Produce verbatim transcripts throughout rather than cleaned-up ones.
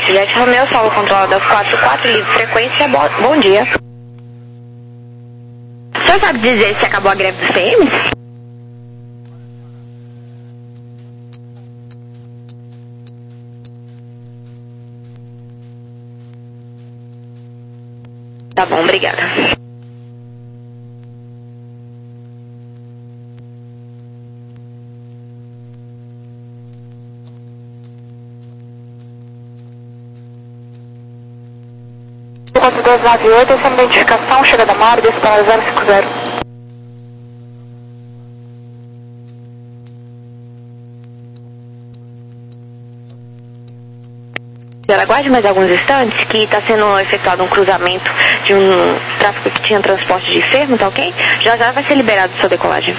Jet Romeo, Solo controlador quatro quatro, livre frequência, bo bom dia. O senhor sabe dizer se acabou a greve dos C Ms? Tá bom, obrigada. quatro dois nove oito, essa é a identificação, chega da Mara, desce para zero cinco zero. Ela aguarde mais alguns instantes, que está sendo efetuado um cruzamento de um tráfego que tinha transporte de enfermo, tá ok? Já já vai ser liberado sua decolagem.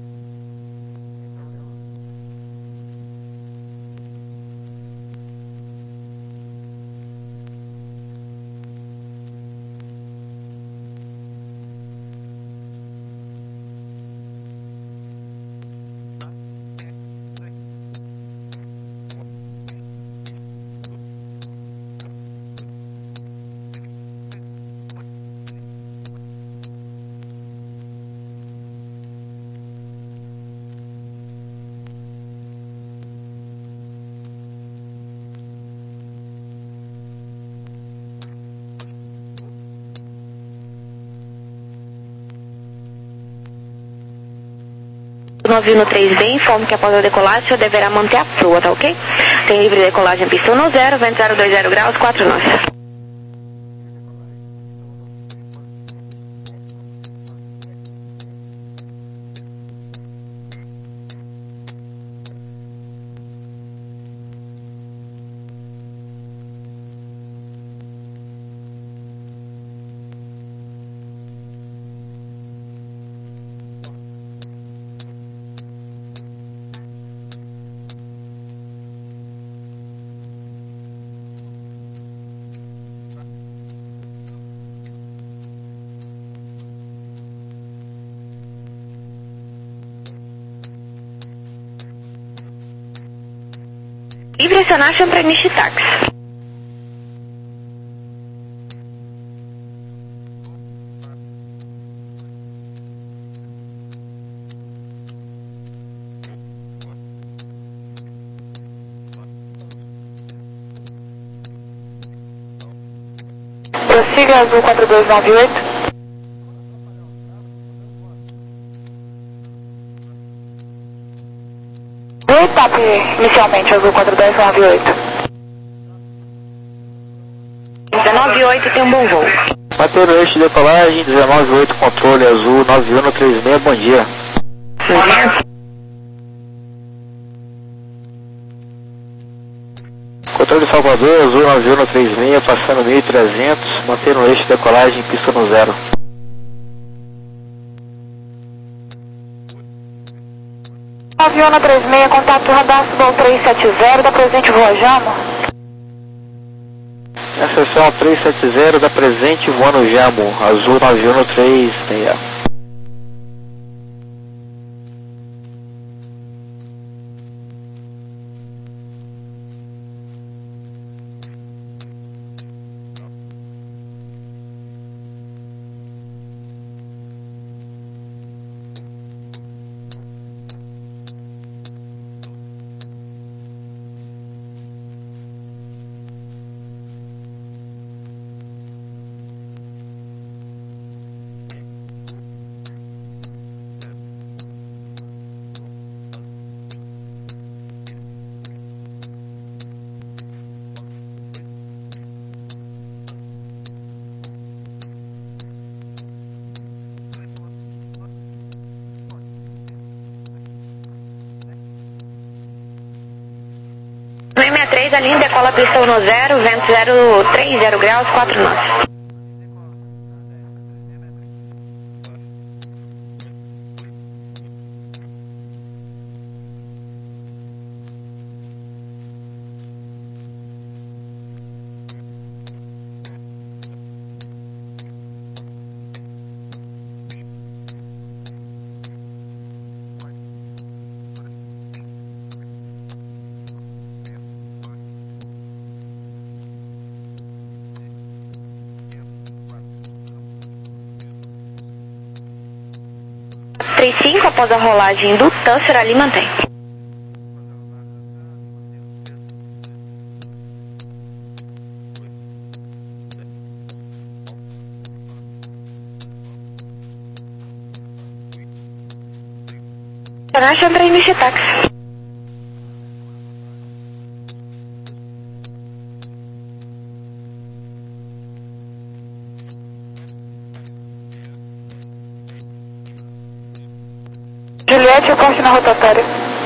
nove um três B, informo que após a decolagem o senhor deverá manter a proa, tá ok? Tem livre decolagem pista um zero, vento zero dois zero graus, quatro nós. Livre acionar para Nishitax. Prossiga azul quatro dois nove oito. Etap inicialmente azul quatro dois nove oito. dezenove oito tem um bom voo. Manter o eixo de decolagem, dezenove oito, controle azul, nove um três seis, bom dia. Bom dia. Controle Salvador, azul nove um três seis, passando mil e trezentos, manter o eixo de decolagem, pista no zero. nove um três seis, contato radar Subol três sete zero, da presente Voa Jamo. Acessão três sete zero, da presente voando Jamo, azul nove um três seis. sessenta e três, a linha decola pista um zero, vento zero três zero graus, quatro nós. três cinco, após a rolagem do Tâncer, ali mantém. International para início de táxi. Juliette, eu corte na rotatória.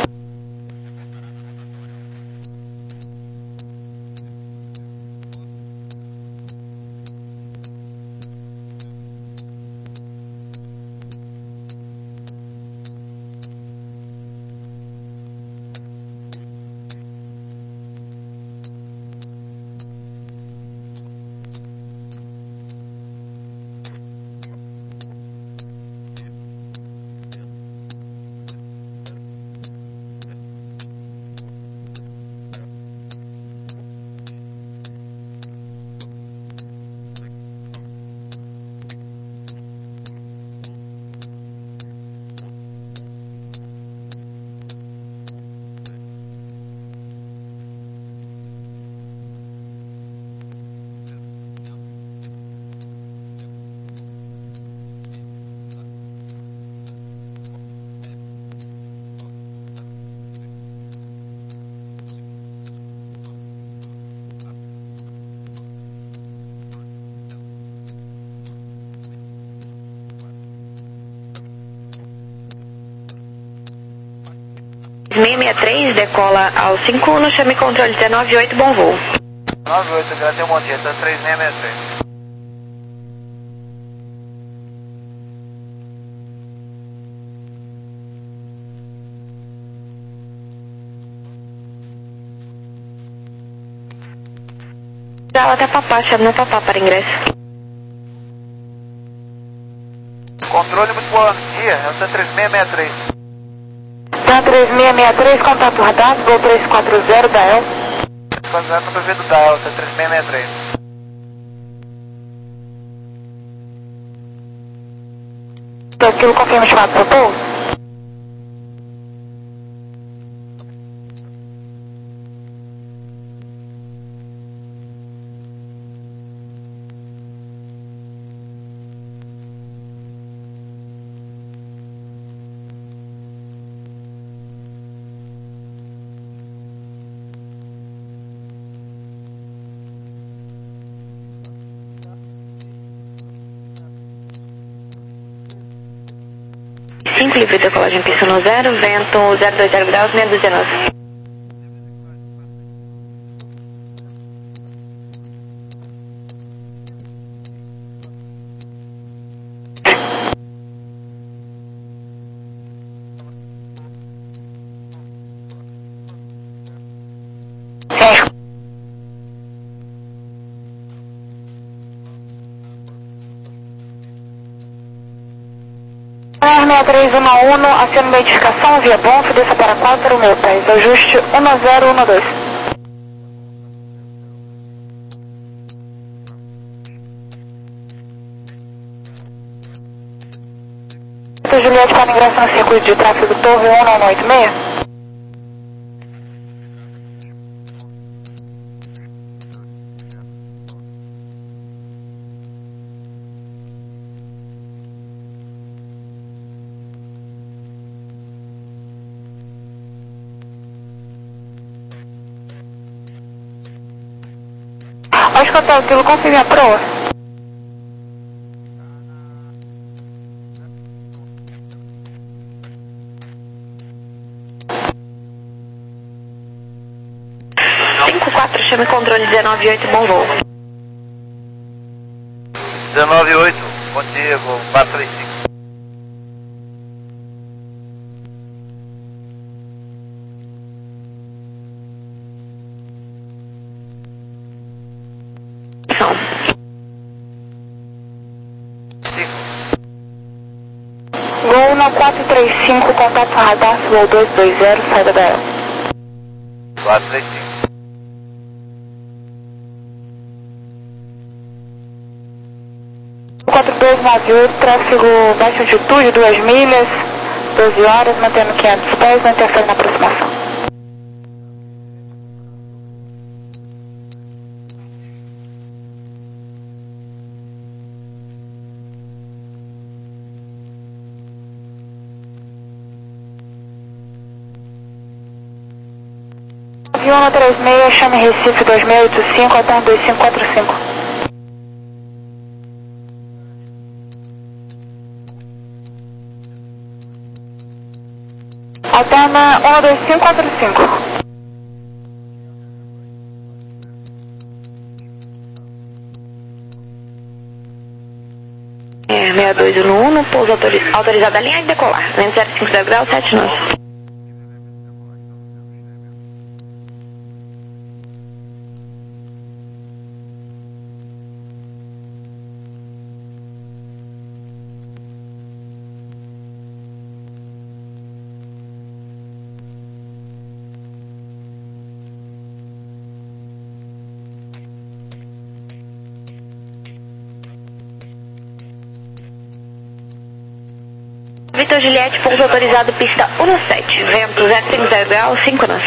seis seis três, decola ao cinco um, chame controle dezenove oito, bom voo. nove oito, Grateu Montieta, três seis seis três. Já até papá, chame na papá para ingresso. Controle, muito bom dia, é o T três seis seis três. Tá três seis seis três, contato radar, Gol três quatro zero, da El. Fazendo no P V do Dial, T três seis seis três. Aquilo confirma o chamado para pouso. cinco, livre decolagem pista no zero, vento zero dois zero graus, meia dúzia nove. seis três um um, aciona uma identificação via Bonf, desça para quatro mil pés, ajuste um zero um dois. Juliette para ingresso no circuito de tráfego Torre um nove oito seis. Pode contar o quilo, confirme a proa. cinco quatro, chame controle dezenove oito, bom voo. dezenove oito, bom dia, vou quatro três cinco. Gol no quatro três cinco, contato radar, Gol dois dois zero, saída da El. quatro três cinco. quatro dois nove oito, tráfego baixa altitude, duas milhas, doze horas, mantendo quinhentos pés, não interfere na aproximação. nove um três seis, chame Recife dois seis oito cinco, alterno dois cinco quatro cinco. Alterna um dois cinco quatro cinco. É, sessenta e dois no um, pouso autoriz... autorizado a linha e decolar. Vento zero cinco zero graus, sete nós. Vitor Juliette, pouso autorizado, pista um sete, vento zero cinco zero graus, cinco nós.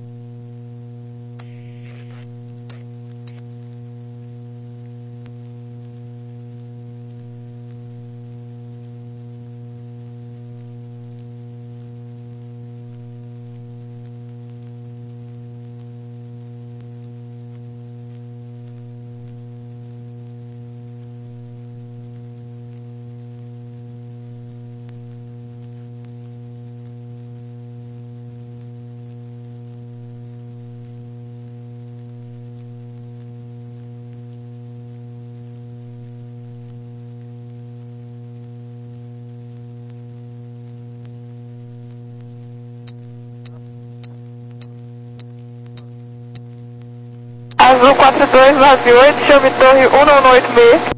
Azul quatro dois nove oito, chame torre um nove oito seis.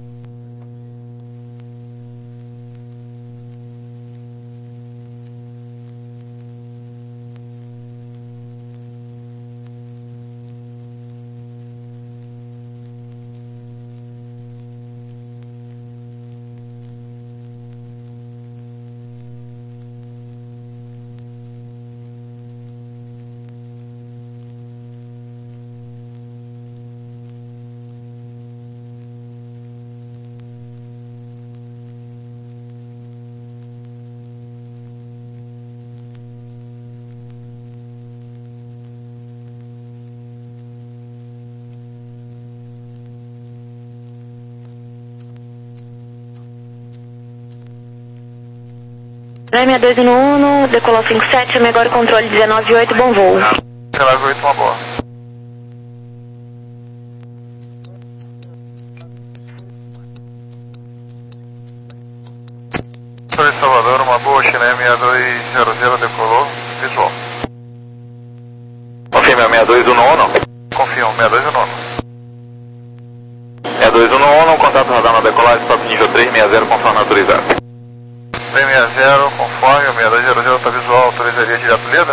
sessenta e dois no um, decolou cinco sete, chame agora o controle dezenove oito, bom voo. dezenove oito, uma boa. Sou de Salvador, uma boa, Chile seis dois zero zero, decolou, visual. Confirma, sessenta e dois no um, não? Confirma, sessenta e dois no um. sessenta e dois no um, contato radar na decolagem, stop nível três sessenta, conforme autorizado. três sessenta, conforme, sessenta e dois zero zero está visual, autorizaria direto Leda?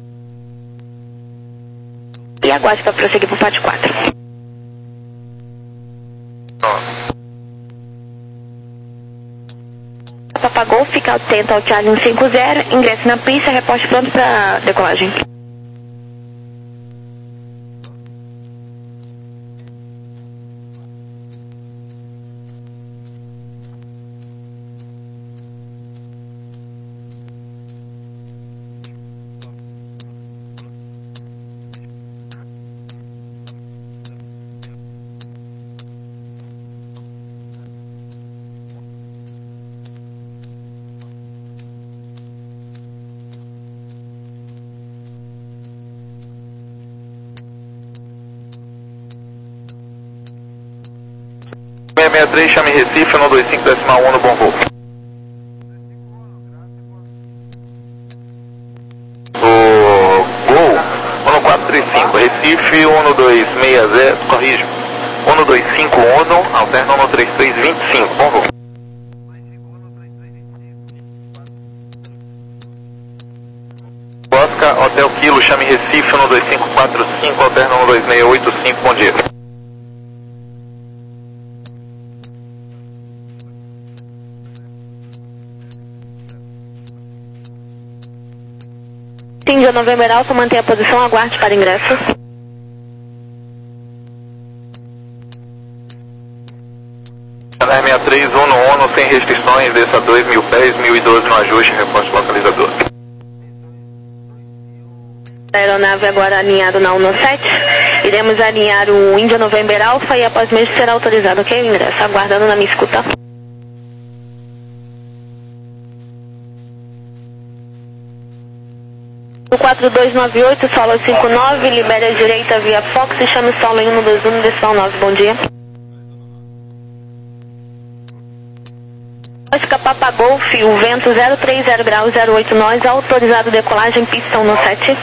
E aguarde para prosseguir para o F A T quatro. Papagol, fica atento ao Charlie cento e cinquenta, ingresse na pista, reporte pronto para decolagem. sessenta e três, chame Recife, um dois cinco decimal um no bom voo. O Gol, um quatro três cinco, Recife, um dois seis zero, corrijo, um dois cinco um, alterno um três três dois cinco, bom voo. Oscar, Hotel Kilo, chame Recife, um dois cinco quatro cinco, alterno um dois seis oito cinco, bom dia. Índia November Alpha, mantenha a posição, aguarde para ingresso. Chanel seis três um no ONU, sem restrições, desça dois mil pés, mil e doze no ajuste, reposte localizador. A aeronave agora alinhado na um sete. Iremos alinhar o Índia November Alpha e após mesmo será autorizado, ok? O ingresso, aguardando na minha escuta. O quatro dois nove oito, solo cinco nove, libere a direita via Fox e chame o solo em um dois um, decimal nove, bom dia. Oscar Papa Golf, o vento zero três zero graus, zero oito nós, autorizado decolagem, pista um sete.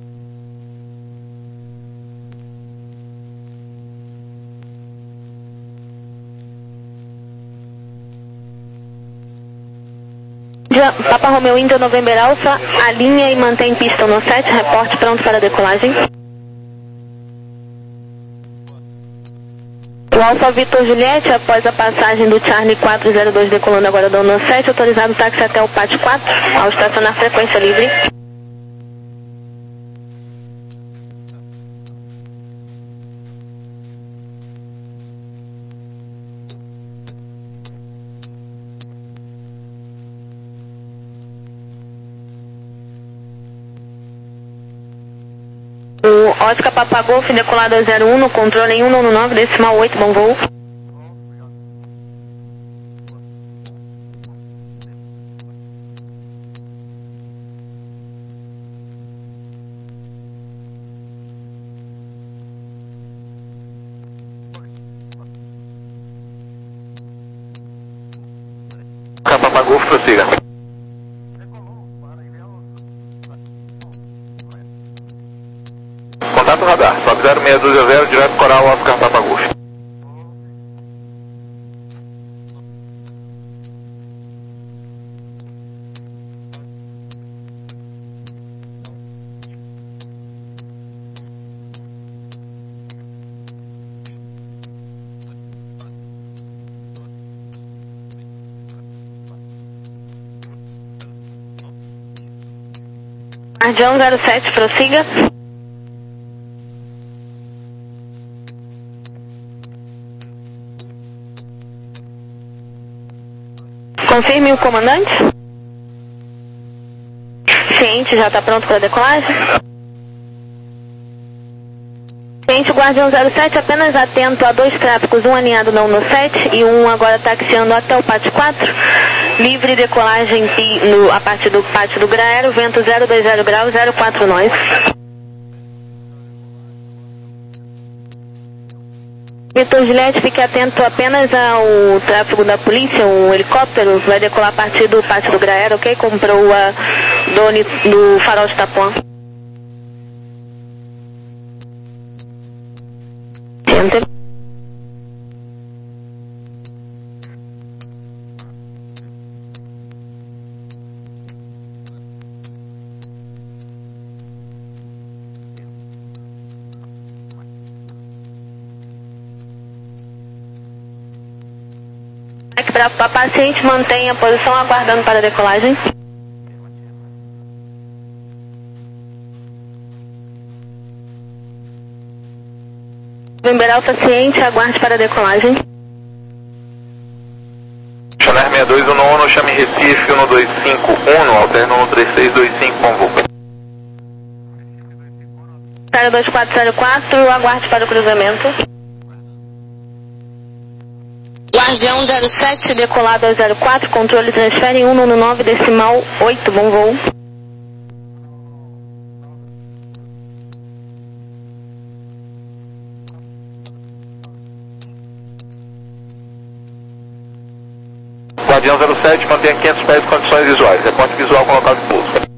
Papa Romeo Índia November Alpha, alinha e mantém pista um sete, reporte pronto para decolagem. O Alfa Vitor Juliette, após a passagem do Charlie quatro zero dois decolando agora do um sete, autorizado o táxi até o Pátio quatro, ao estacionar frequência livre. O Oscar Papa Golf, decolado a zero um, no controle em um nove nove, decimal oito, bom voo. Oscar Papa Golf, prossiga. Contato radar, sobe zero seis dois zero, direto Coral, Oscar Papa Golf. Guardião zero sete, prossiga. Confirme o comandante. Ciente, já está pronto para decolagem. Ciente, Guardião zero sete, apenas atento a dois tráficos, um alinhado na um sete e um agora taxiando até o Pátio quatro. Livre decolagem no, a partir do Pátio do Graero, vento zero dois zero graus, zero quatro nós. Vitor Juliette, fique atento apenas ao tráfego da polícia, um helicóptero vai decolar a partir do Pátio do Graero, ok? Comprou a do, do farol de Itapuã. Enter. Para paciente, mantenha a posição aguardando para a decolagem. November Alpha ciente, aguarde para a decolagem. Chanel seis dois um no ONU, chame Recife um dois cinco um, alterna um três seis dois cinco, com voo. zero dois quatro zero quatro, aguarde para o cruzamento. Guardião zero sete, decolado ao zero quatro, controle transfere em um nove nove, decimal oito, bom voo. Guardião zero sete, mantenha quinhentos pés de condições visuais, reporte visual com local de pouso.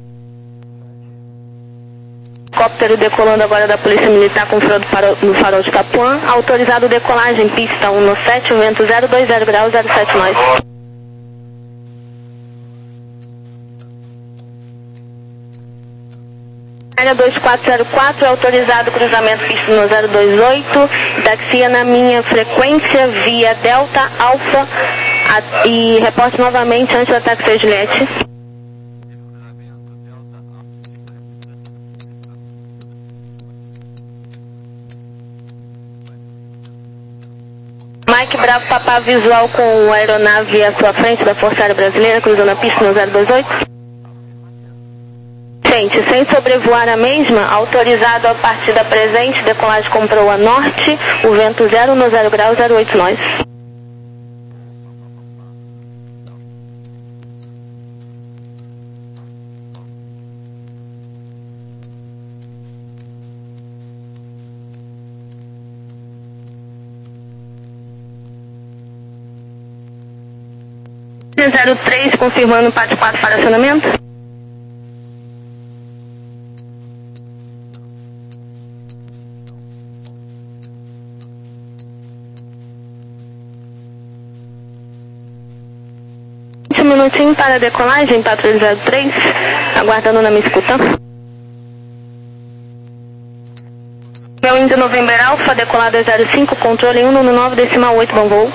Helicóptero decolando agora da Polícia Militar com front no farol de Itapuã. Autorizado decolagem, pista um sete, vento zero dois zero graus, zero sete nós. Área dois quatro zero quatro, autorizado cruzamento pista no zero dois oito, taxia na minha frequência via Delta Alfa a, e reporte novamente antes do ataque Juliette. Mike Bravo Papá visual com a aeronave à sua frente da Força Aérea Brasileira, cruzando a pista no zero dois oito. Gente, sem sobrevoar a mesma, autorizado a partida presente, decolagem com proa norte, o vento zero no zero grau, zero oito nós. zero três, confirmando P A T quatro para acionamento. Um minutinho para a decolagem, patrulha zero três, aguardando na minha escuta. Meu Índio November Alpha, decolada zero cinco, controle um no nove decimal oito, bom voo.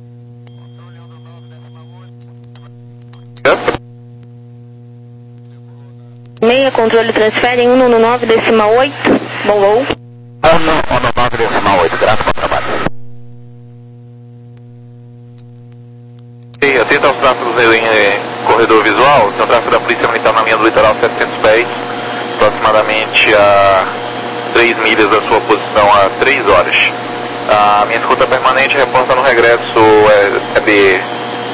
Meia, controle transfere um no nove decimal oito, bom voo. um no nove decimal oito, graças ao trabalho. E atenta aos tráfegos em eh, corredor visual, tem o tráfego da Polícia Militar na linha do litoral setecentos pés, aproximadamente a três milhas da sua posição a três horas. A minha escuta permanente reporta no regresso é, é B.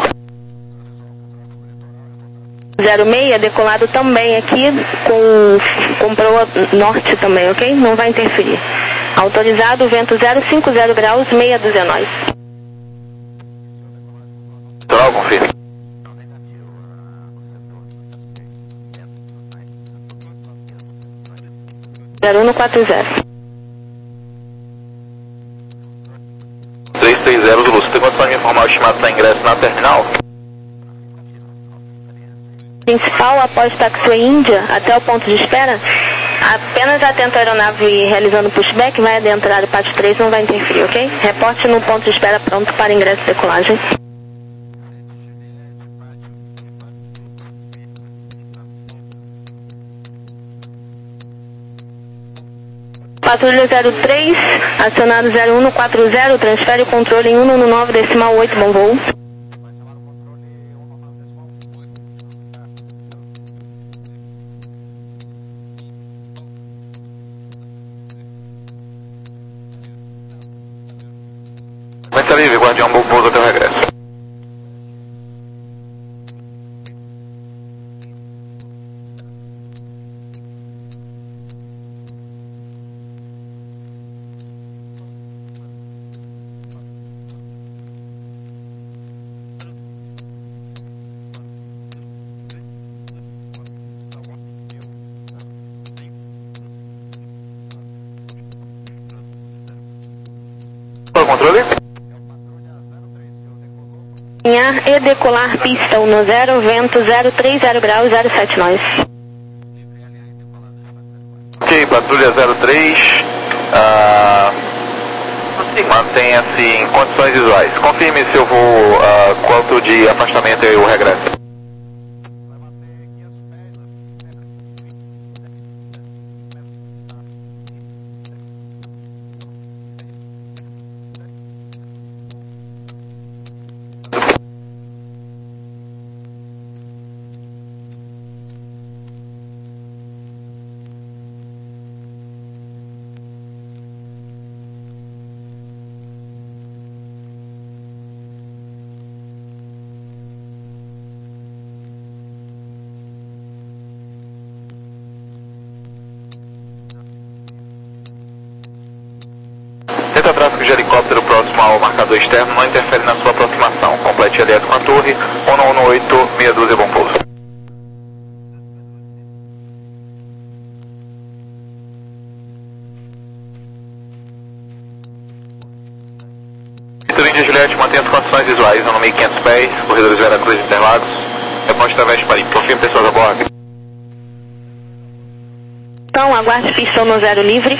zero seis, decolado também aqui com, com proa norte também, ok? Não vai interferir. Autorizado, vento zero cinco zero graus, meia dúzia nós. Litoral, confirme. zero um quatro zero. três três zero, Zulu, você tem condição de me informar o estimado para ingresso na terminal? Principal, após taxiway Índia, até o ponto de espera, apenas atento a aeronave realizando pushback, vai adentrar o P A T três, não vai interferir, ok? Reporte no ponto de espera pronto para ingresso e decolagem. Patrulha zero três, acionado zero um quatro zero, transfere o controle em um no nove decimal oito, bom voo. Vai ser livre, guardião, bom pouso até o regresso. Controle? E decolar pista um no zero, vento zero três zero graus, zero sete nós. Ok, patrulha zero três, ah, mantenha-se em condições visuais. Confirme se eu vou, ah, quanto de afastamento e o regresso. Tenta tráfego de helicóptero próximo ao marcador externo, não interfere na sua aproximação. Complete aliado com a torre, um um oito, meia dúzia, bom pouso. Vitor Índia Juliette, mantenha as condições visuais, um mil e quinhentos pés, corredores Veracruz e Interlagos, reposte Traveste Marinho, confirme pessoas a bordo. Então, aguarde pista um no zero livre.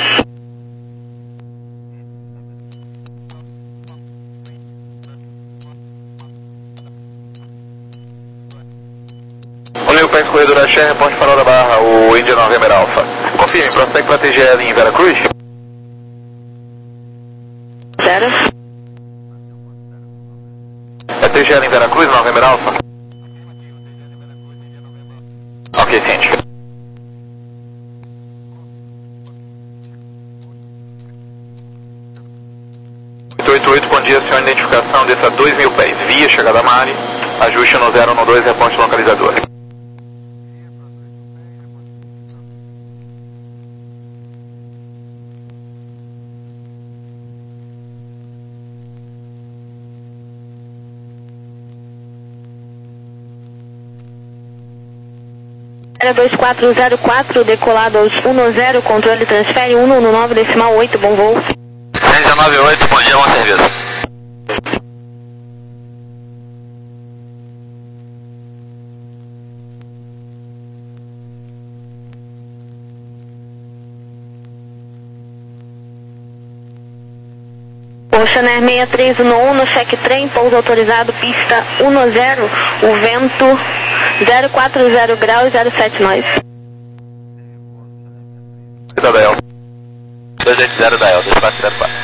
Olha o pés corredor Axé, reponte farol da Barra, o Índia November Alpha. Confirme, prospect para T G L em Veracruz. Zero. Alfa? Ok, ciente. oito oito oito, bom dia, senhor, identificação, desça dois mil pés, via chegada a Mari, ajuste no zero um dois, reporte localizador. dois quatro zero quatro, decolado aos um zero, controle transfere um nove decimal oito, bom voo. cento e dezenove oito, bom dia, bom serviço. Ocean Air seis três um um, check trem, pouso autorizado, pista um zero, o vento zero quatro zero graus, zero sete nós. Da Dael. dois oito zero Dael, dois quatro zero quatro.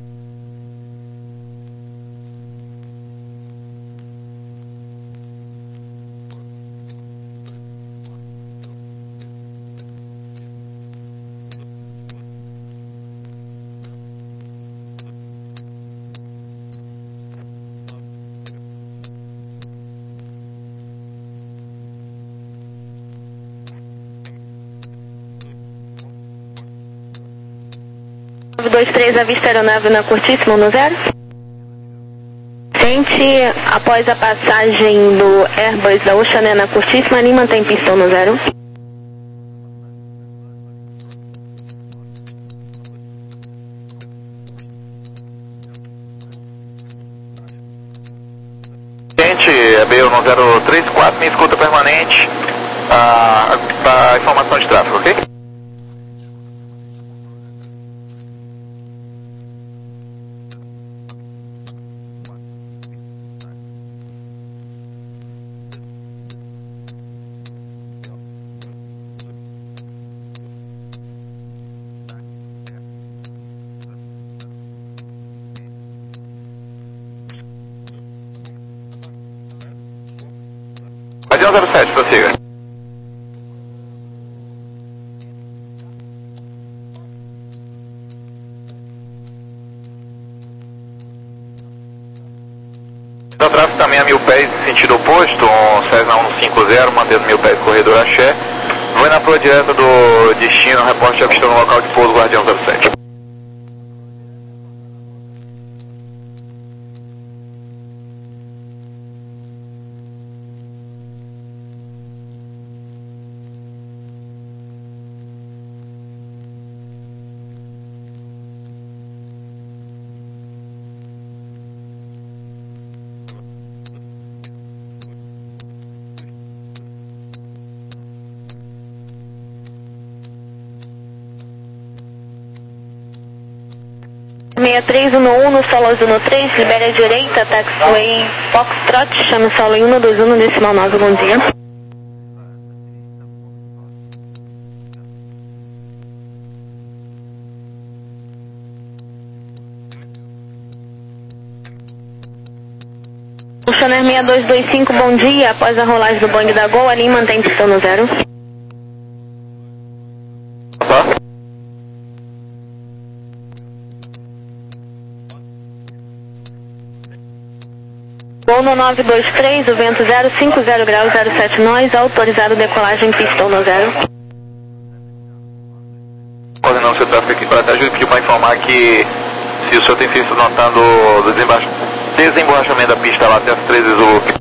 nove dois três, avista aeronave na Curtíssima, um zero. Sente, após a passagem do Airbus da Ocean Air na Curtíssima, ali mantém pista um zero. Gente, é B um zero três quatro, minha escuta permanente, a, a informação de tráfego, ok? um zero sete, prossiga. O tráfego também a mil pés, sentido oposto, um Cessna cento e cinquenta, mantendo mil pés, corredor Axé. Vai na proa direta do destino, reporte avistando no local de pouso, Guardião zero sete. seis três um um, no solo azul no três, libere a direita, taxiway Foxtrot, chame o solo em um dois um, decimal nove, bom dia. Ocean Air seis dois dois cinco, bom dia, após a rolagem do Boeing da Gol, ali mantém pistão no zero. Gol no nove dois três, o vento zero cinco zero graus, zero sete nós, autorizado decolagem, pistão no zero. Coordenando seu tráfego aqui para trás, eu pedi para informar que se o senhor tem visto notando o desembaixo, desemborrachamento da pista lá até as treze Zulu.